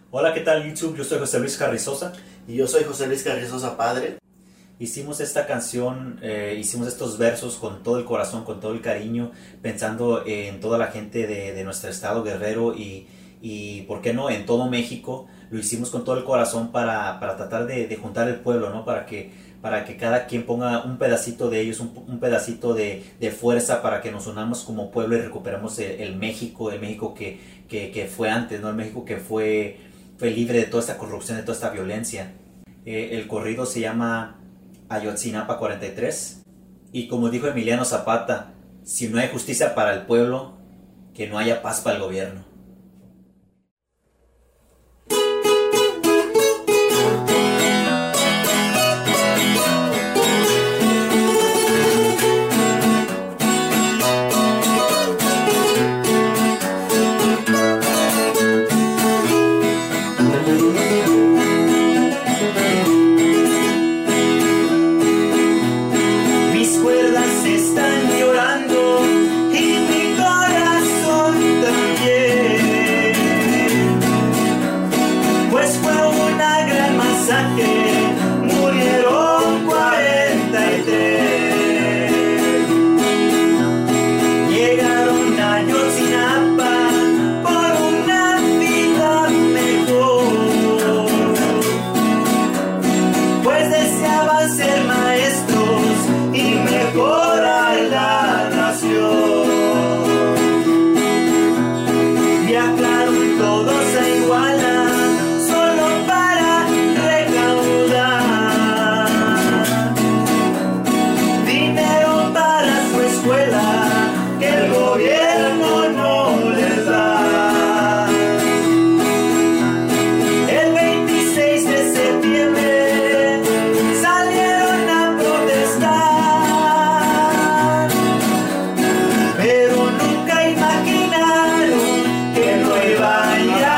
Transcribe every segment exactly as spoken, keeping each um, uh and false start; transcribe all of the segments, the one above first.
Hola, ¿qué tal YouTube? Yo soy José Luis Carrizosa. Y yo soy José Luis Carrizosa, padre. Hicimos esta canción, eh, hicimos estos versos con todo el corazón, con todo el cariño, pensando en toda la gente de, de nuestro estado Guerrero y, y, ¿por qué no?, en todo México. Lo hicimos con todo el corazón para, para tratar de, de juntar el pueblo, ¿no? Para que, para que cada quien ponga un pedacito de ellos, un, un pedacito de, de fuerza para que nos unamos como pueblo y recuperemos el, el México, el México que, que, que fue antes, ¿no? El México que fue, fue libre de toda esta corrupción, de toda esta violencia. Eh, el corrido se llama Ayotzinapa cuarenta y tres. Y como dijo Emiliano Zapata, si no hay justicia para el pueblo, que no haya paz para el gobierno. Murieron cuarenta y tres. Llegaron a Ayotzinapa por una vida mejor, pues deseaban ser maestros y mejorar la nación. Viajaron todos a Iguala que el gobierno no les da. El veintiséis de septiembre salieron a protestar, pero nunca imaginaron que no iba a ir a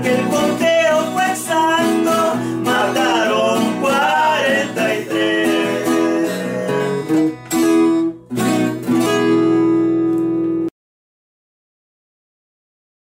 que el contexto